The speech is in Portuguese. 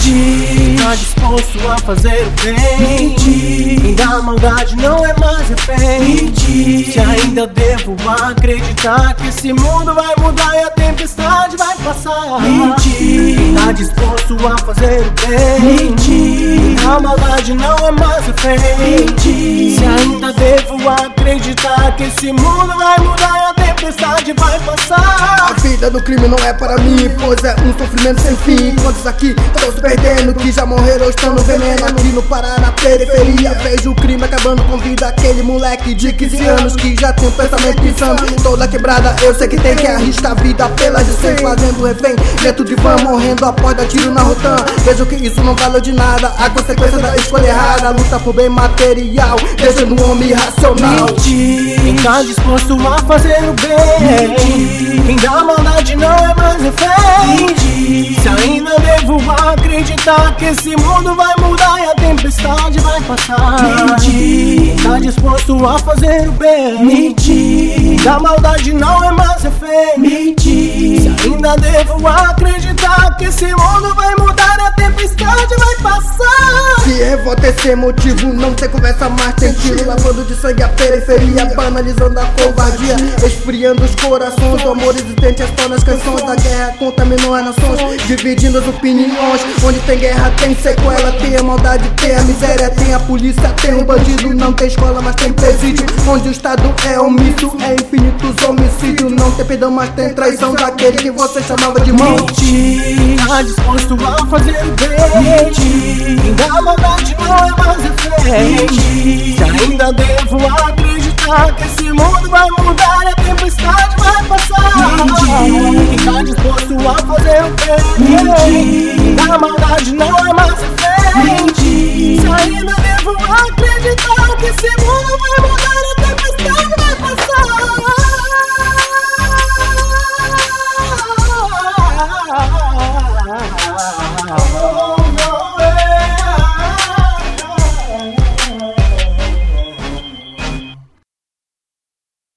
Mentir, tá disposto a fazer o bem. Mentir, quem dá maldade não é mais refém. Mentir, se ainda devo acreditar que esse mundo vai mudar e a tempestade vai passar. Mentir, tá disposto a fazer o bem. Mentir, a maldade não é mais refém. Mentir, se ainda devo acreditar que esse mundo vai mudar e a tempestade vai passar. A vida do crime não é para mim, pois é um sofrimento sem fim. Quantos aqui estão se perdendo, que já morreram ou estão no veneno? Aqui no Pará, na periferia, vejo o crime acabando com vida. Aquele moleque de 15 anos que já tem um pensamento insano. Toda quebrada, eu sei que tem que arriscar a vida pela de 100, fazendo refém dentro de van, morrendo após dar tiro na rotan. Vejo que isso não valeu de nada, a consequência da escolha errada. A luta por bem material, deixando o homem irracional. Mentir, quem tá disposto a fazer o bem. Mentir, quem dá maldade não é mais refém. Mentir, se ainda devo acreditar que esse mundo vai mudar e a tempestade vai passar. Mentir, quem tá disposto a fazer o bem. Mentir, quem dá maldade não é mais refém. Mentir, se ainda devo acreditar que esse mundo vai mudar e a tempestade vai passar. Se revolta é sem motivo, não tem conversa mais, tem tiro. Lavando de sangue a periferia, banalizando a covardia, esfriando os corações. O amor existente está nas canções. Da guerra contaminou as nações, dividindo as opiniões. Onde tem guerra tem sequela, tem a maldade, tem a miséria, tem a polícia, tem o bandido. Não tem escola, mas tem presídio. Onde o Estado é omisso, é infinitos homicídios. Não tem perdão, mas tem traição daquele que você chamava de irmão. Mentir, tá disposto a fazer o bem. Mentir, quem dá maldade não é mais refém. Mentir, se ainda devo acreditar que esse mundo vai mudar e a tempestade vai passar. Mentir, quem tá disposto a fazer o bem. Mentir, quem dá maldade não é